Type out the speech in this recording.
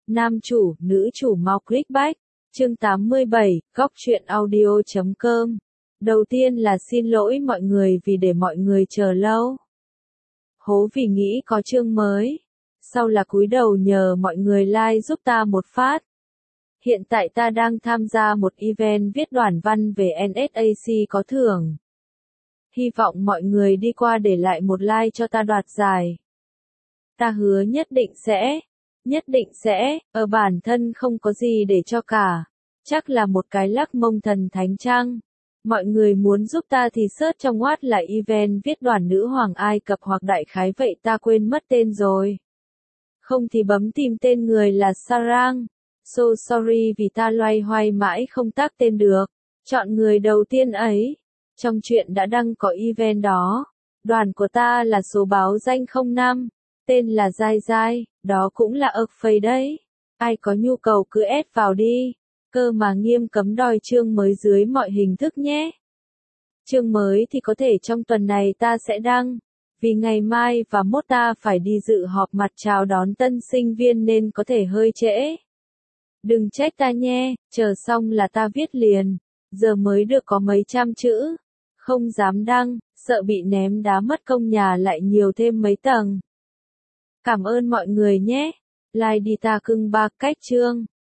Nam chủ, nữ chủ mau clickback. Chương 87, góc truyện audio.com. Đầu tiên là xin lỗi mọi người vì để mọi người chờ lâu. Hố vì nghĩ có chương mới. Sau là cúi đầu nhờ mọi người like giúp ta một phát. Hiện tại ta đang tham gia một event viết đoạn văn về NSAC có thưởng. Hy vọng mọi người đi qua để lại một like cho ta đoạt giải. Ta hứa nhất định sẽ, bản thân không có gì để cho cả. Chắc là một cái lắc mông thần thánh chăng? Mọi người muốn giúp ta thì search trong Watt là event viết đoàn nữ hoàng Ai Cập hoặc đại khái vậy ta quên mất tên rồi. Không thì bấm tìm tên người là Sarang. So sorry vì ta loay hoay mãi không tác tên được. Chọn người đầu tiên ấy. Trong chuyện đã đăng có event đó. Đoàn của ta là số báo danh 05. Tên là Giai Giai, đó cũng là ợc phây đấy. Ai có nhu cầu cứ add vào đi. Cơ mà nghiêm cấm đòi chương mới dưới mọi hình thức nhé. Chương mới thì có thể trong tuần này ta sẽ đăng. Vì ngày mai và mốt ta phải đi dự họp mặt chào đón tân sinh viên nên có thể hơi trễ. Đừng trách ta nhé, chờ xong là ta viết liền. Giờ mới được có mấy trăm chữ. Không dám đăng, sợ bị ném đá mất công nhà lại nhiều thêm mấy tầng. Cảm ơn mọi người nhé. Like đi ta cưng ba cách chương.